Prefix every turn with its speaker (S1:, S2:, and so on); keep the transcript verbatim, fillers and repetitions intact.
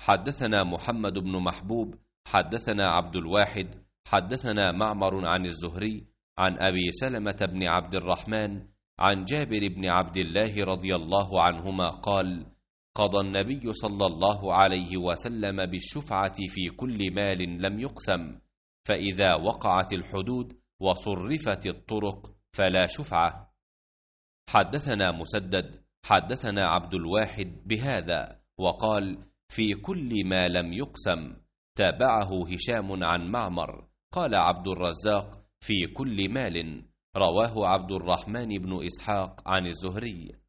S1: حدثنا محمد بن محبوب حدثنا عبد الواحد حدثنا معمر عن الزهري عن أبي سلمة بن عبد الرحمن عن جابر بن عبد الله رضي الله عنهما قال: قضى النبي صلى الله عليه وسلم بالشفعة في كل مال لم يقسم، فإذا وقعت الحدود وصرفت الطرق فلا شفعة. حدثنا مسدد حدثنا عبد الواحد بهذا وقال: في كل ما لم يقسم. تابعه هشام عن معمر قال عبد الرزاق: في كل مال. رواه عبد الرحمن بن إسحاق عن الزهري.